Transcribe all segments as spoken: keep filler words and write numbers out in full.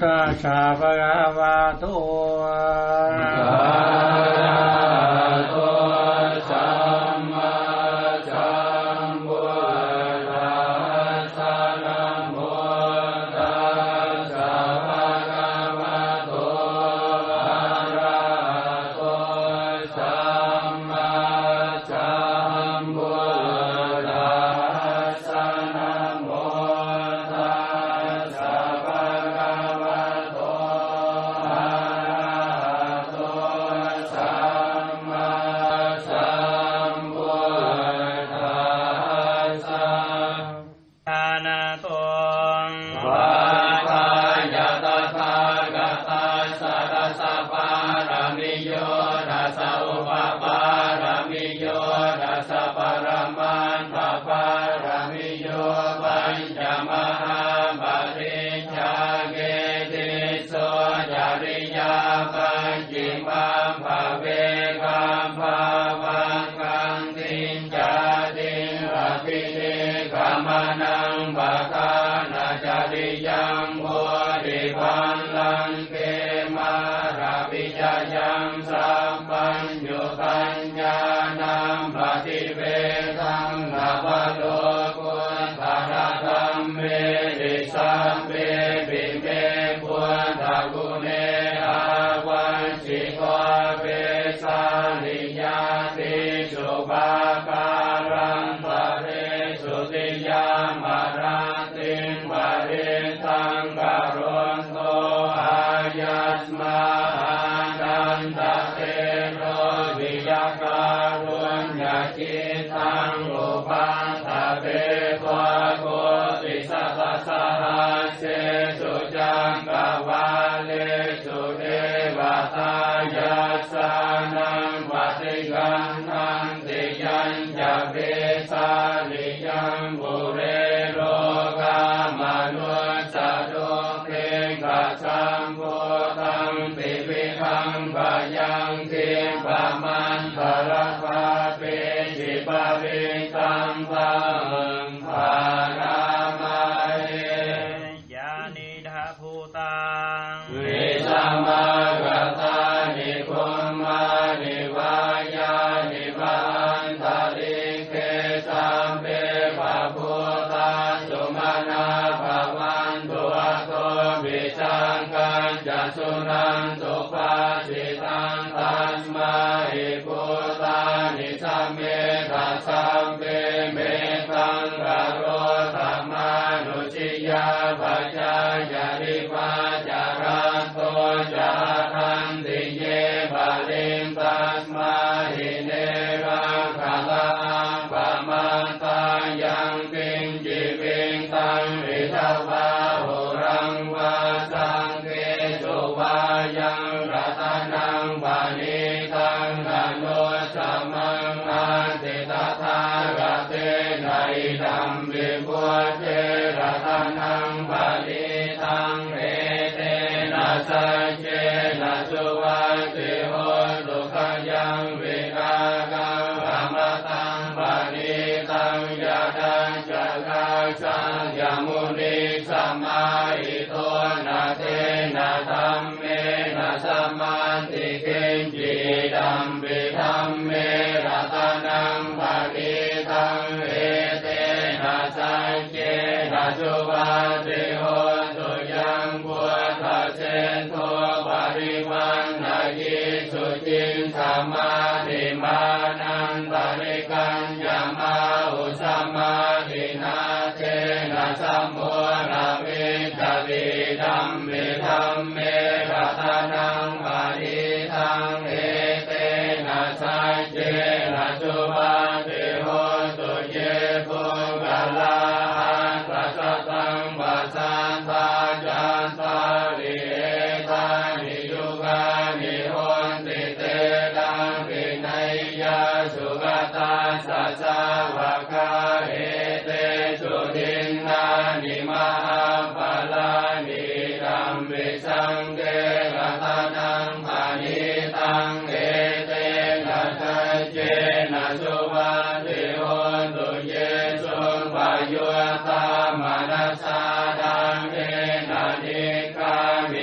ธัสสะภะคะวะโตอะระหะโตสัมมาสัมพุทธัสสะนะโมตัสสะภะคะวะโตอะระหะโตสัมมาสัมพุทธัสสะนะโมตัสสะภะคะวะโตอะระหะโตสัมมาสัมพุทธัสสะอานาโตวะทายะตถาคตัสสะทัสสะปารมิโยทัสสะอุปปารมิโยทัสสะปรมัตถปารมิโยปัญจมหาปริจจาเกติโสจาริยาปัญจิมังภเวกัมภาวังคันติจาติอภิเนกามนังปะทานาจาริยังโมดิปันลังเกมาราวิจายังสัมปัญโยปัญญานังปฏิเวทังนาภโลกุตตะธัมเมติสัมเปปิเมปุถตะกุเนอาวันจิโกเปสาลิยาติสุภาการังปะเรสุติยามาราติงปะเรตังกะโรนโตอายัสมานันตะเตโรวิยาการุญญาจิตังอุปัฏฐะเปภะโกติสัพพะสหัสเสสุจังกวาเลสุเทวตายัสสานังปฏิกันนันติยัญจะเปสาลิยังบุเรโลกามนุสะโดเพกะสัมโพธังปิวิคังปะยังเทปะมันทระภาเปจิปะเวตังปังภารามาเอญาณิทาภูตังวิสัมมากตานิคุมมานิวายานิวันทาลิเกสัมเปปะพุทธาสุมานาภวันตุอะโตวิจังกัญจสุนันตุปาสิตังตัสมาหิพุทธานิสัมเมทัสสัมเปเมตังกะโรธัมมานุชิยาปัจจายาริปัจจารัตโตจาทันติเยบาลิงตัสมาหิเนรังคาลังปะมาตายังปิญจิปิงตังอิทาวาหุรังวาสังเกสุวายังรัตนังปานิตังอนุสัมมังอาติตถาคเตนะอิดัมวิพุทเทรัตนังปานิตังเอเตนะสัจเจนะสุวัตติโหตุขยังวิรากังอมตังปานิตังยะดัญจะกาสังยมุนิสัมมาอิโตนะเทนะธัมเมนะสัมมันติเกณจิดัมปิธัมเมรัตนังปานิตังเอเตนะสัจเจนะสุวัตติโหตุยังพุทธเสนโทปริวันนายิสุจินสัมมาทิมานันตริกัญญามาอุสัมมาทินาเทนะสัมโมนาวิจติธัมมิธัมเมรัตนังปานิทังเอเตนะสัจเจนะสุวัตติโหตุเยปุกะลาหันตัสสะตังปัสสันตาจันตาริเอตานิยุกานิโหติเตตังปินัยยาสุขตาสัสสะวะคาเอเตสุทินนานิมหาปาลานิธัมมิสังเกรัตนังปานิตังเอเตนะสัจเจนะสุวัตติโหตุเยสุปะยุตตามานัสสาดังเอนะนิกามิ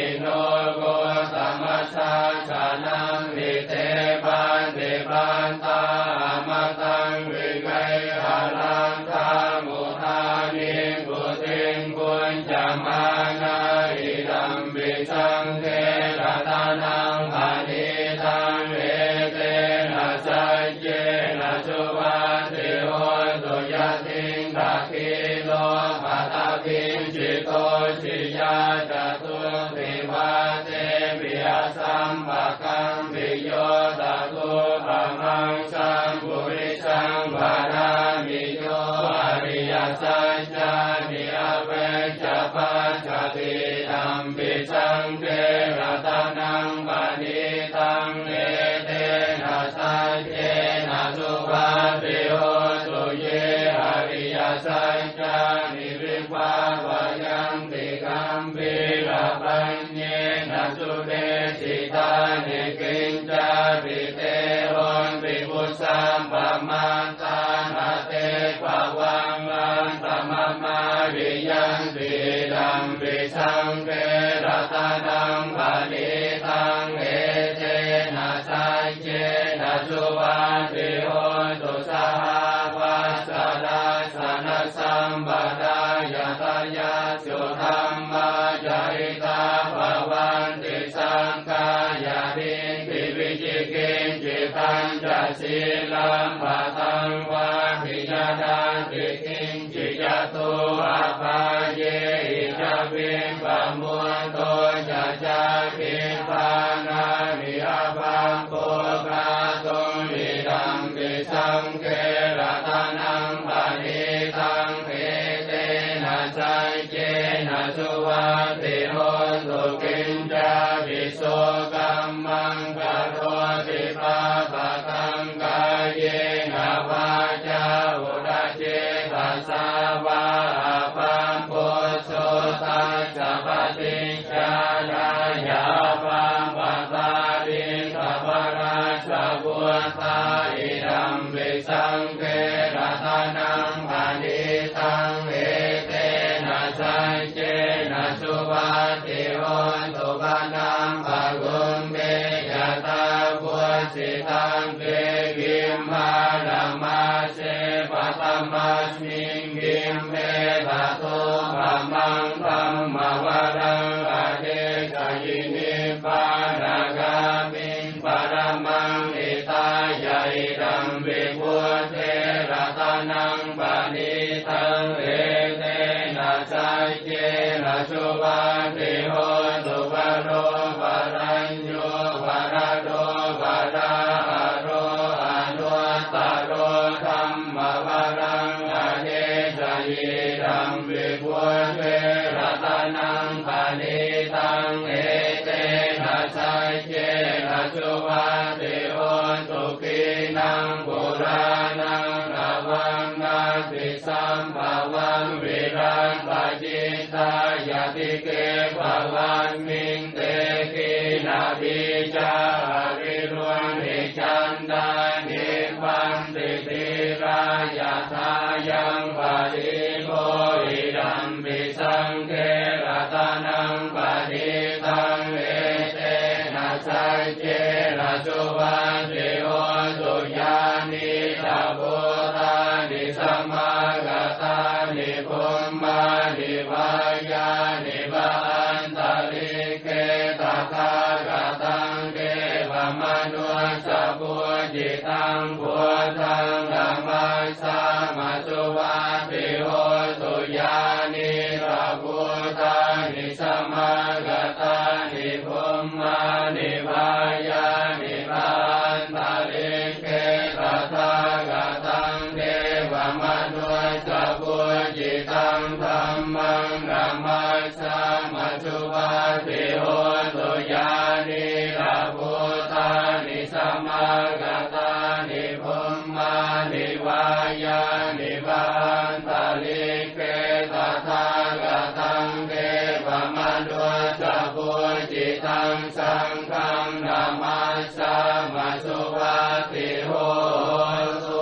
จุวัตติโหตุยะติงทักขิโลภัตตาปิญจิโตชิยาจตุติวาเตปิยสัมภะกังปิโยตตุธัมมังสัมปุริสังวารามิโยอริยสัจจานิอเวจจปัจจติธัมปิสังเกรัตนังปณิตังเอเตนะสัจเจนะสุวัตติโหตุเยอริยสัจจานิวิภาวะยันติกัมปิระปัญเยนะสุเดสิตานิกิญจาปิเตโหนปิปุสัมปมาตานาเตภวังอันตมะมาริยังติดัมปิสังเกรัตนังปณิตังเอเตนะสัจเจนะสุวัตติโหตุสหวัสสะราสนะสัมปทายะตายะสุธัมมาจาริตาภวันติสังฆายานิติวิจิกิญจิตัญจศีลัมภะตังวาปิยดาติกิญจิยตุอาภาเยอิจาวิมปะมุตโตจะจาปิปานามิอาภังโภคาตุมิดัมปิสังเกรัตนังปณิตังเอเตนะสัจเจนะสุวัตติโหตุกิญจาปิโสกัมมังกโรติปาปะกังกายเยนะวาจาอุรเจตัสสาวะอาภังโพโสตัสสะปฏิจจารายาภังปัตตาดิสัพพราชบุตาอิดัมปิสังเกรัตนังปณิตังเอเตนะสัจเจนะสุวัตติโหตุปนังภะกุมเมยตาปุสิตังเปกิมมาลัมมาเสปัตตมัสมิงกิมเมตโตธัมมังธัมมวรังอเดชยินิพพานากามิงปรมังอิตายะอิดัมปิพุทเทรัตนังปณิตังเอเตนะสัจเจนะสุวัตติโหตุวโรวรัญโยวรโดวราหะโรอนุตตโรธัมมวรังอเดชยิดัมปิพุทเทรัตนังปณิตังเอเตนะสัจเจนะสุวัตติโหตุกินังปุรานังระวังนาติสัมภวังวิรังปจิตตายาติเกภวันมิงเตกินาภิจาริรวนหิจันดานิพันติติรายาทายังปะริโภอิดัมปิสังเกรัตนังปณิตังเอเตนะสัจเจนะสุวัตติโหตุญาณิตาภูตานิสัมมากัตตานิภูมมานิวายานิวะอันตริเกตถาคตังเทวมนุสสะพุจิตังพุทธังธัมมัสสะมาสุวัตติโหตุญาณิตาภูตานิสัมมากัตตานิภูมมานิวายานิวะอันตริเกตถาคตังเทวมนุสสะพุจิตังธัมมังธัมมัสสะมาสุวัตติโหตุญาณิตาภูตานิสัมมากัตตานิภูมมานิวายานิวะอันตริเกตถาคตังเทวมนุสสะพุจิตังสังฆังธัมมัสสะมาสุวัตติโหตุ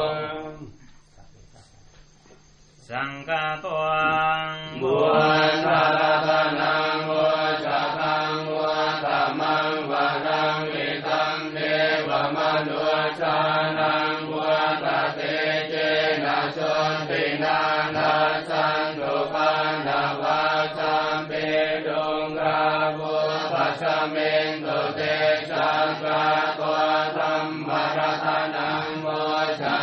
สังฆัตวังบุญทารัตนังโมจะทังวัตมังวรังอิตังเทวมนุษย์ชานังวัตเตเจนะชนตินานาสันตุปันนาวาสัมเปดุงกาบุปัสสะเมนตุเตสังฆัตวะธัมมรัตนังโมจะ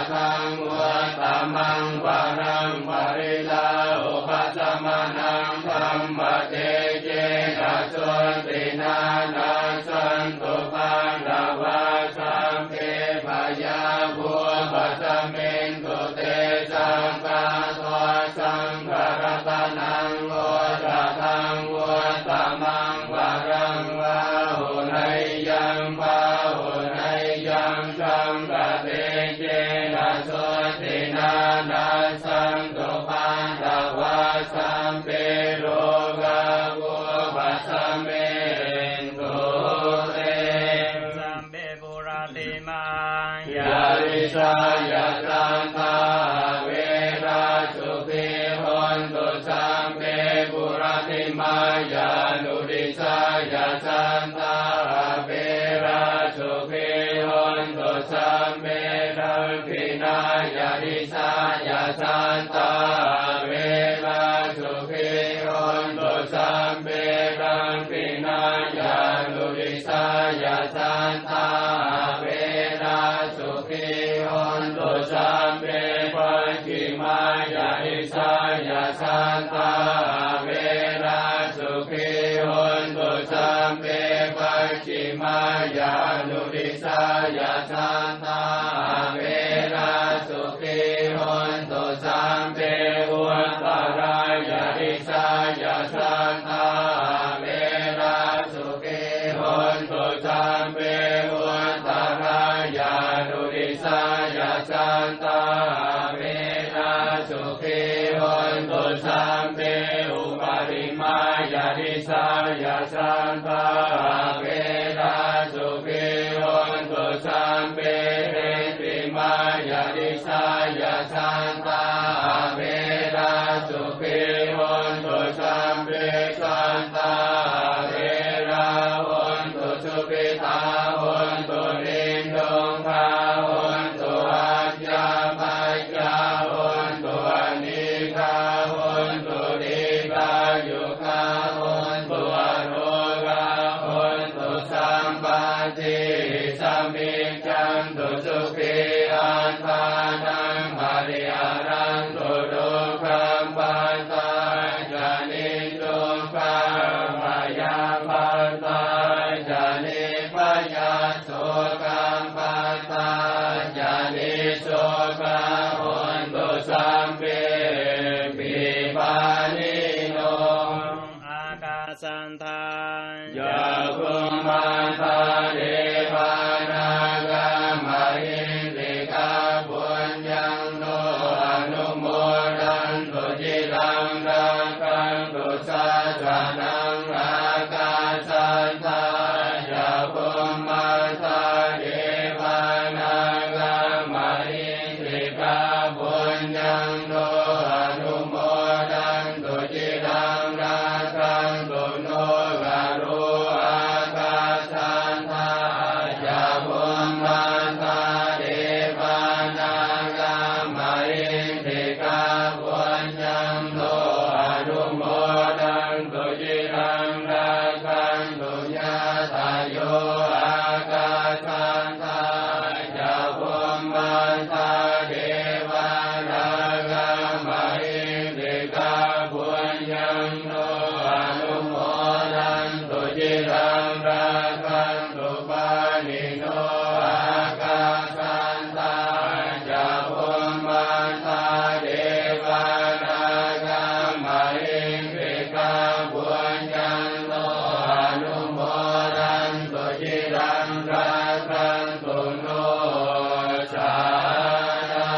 เมนตุเตสังฆาโตสังฆรัตนังโอตตังโอตมังวารังวาหุไนยังวาหุไนยังสังฆเตเจนะโสตินานาสังตุปันตวาสัมเปโรกาวุปัสสะเมนตุเตสัมเปปุราติมายาริสายาสันตาเวราสุขิหนตุสัมเปปุราติมายานุริสายาสันตาเวราสุขิหนตุสัมเปรังคินายาริสายาสันตาเวราสุขิหนตุสัมเปรังคินายานุริสายาสันตาเวราสุขิหนตุสัมเปปัญจิมายาริสายาสันตาเวราสุขิหนตุสัมเปปัญจิมายานุริสายาสันตาเวราสุขิหนตุสัมเปอุตตรายาริสายาสันตาเวราสุขิหนตุสัมเปอุตตรายานุริสายาสันตาเวราสุขิหนตุสัมเปอุปาริมายาริสายาสันตาเวราสุขิหนตุสัมเปเรติมายาริสายาสันตาเวราสุขิหนตุสัมเปสันตาเวราหนตุสุปิตาหนตุนินดงคาหนตุอัจจาปัจจาหนตุอนิคาหนตุนิกายุคาหนตุอโรกาหนตุสัมปันติสัมมิจันตุสุขิอันทานังหาริอารันตุดุขัมปันตาจานิตุขัมมายาปันตาจานิปยาโสกัมปันตาจานิโสกาหนตุสัมเปปิปานิโนอากาสันทายาคุมมันตาเดวานากามหินติกาปุญญังโนอนุโมดันตุจิตังรังคันตุสัจจานังอากาสันทายาคุมมันตาเดวานากามหินติกาปุญญังโนอนุโมดันตุจิตังรังคันตุโนกาโรอากาสันทายาคุมมันตาเดวานากามหินติกาปุญญังโนอนุโมดันตุจิตังรังคันตุญาตโยอากาสันทายาคุมมันตาเดวานากามหินติกาปุญญังโนอนุโมดันตุจิตังรังคันตุปานิโนอากาสันทายาคุมมันตาเดวานากามหินติกาปุญญังโนอนุโมดันตุจิตังรังคันตุโนชาดา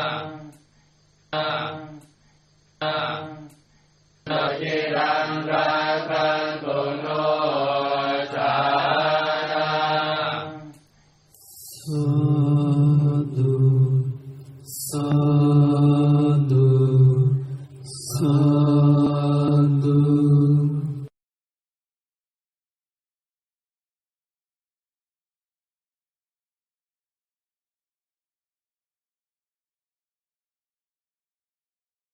ตุจิตังรังคันตุโนชาดาสาธุสาธุสา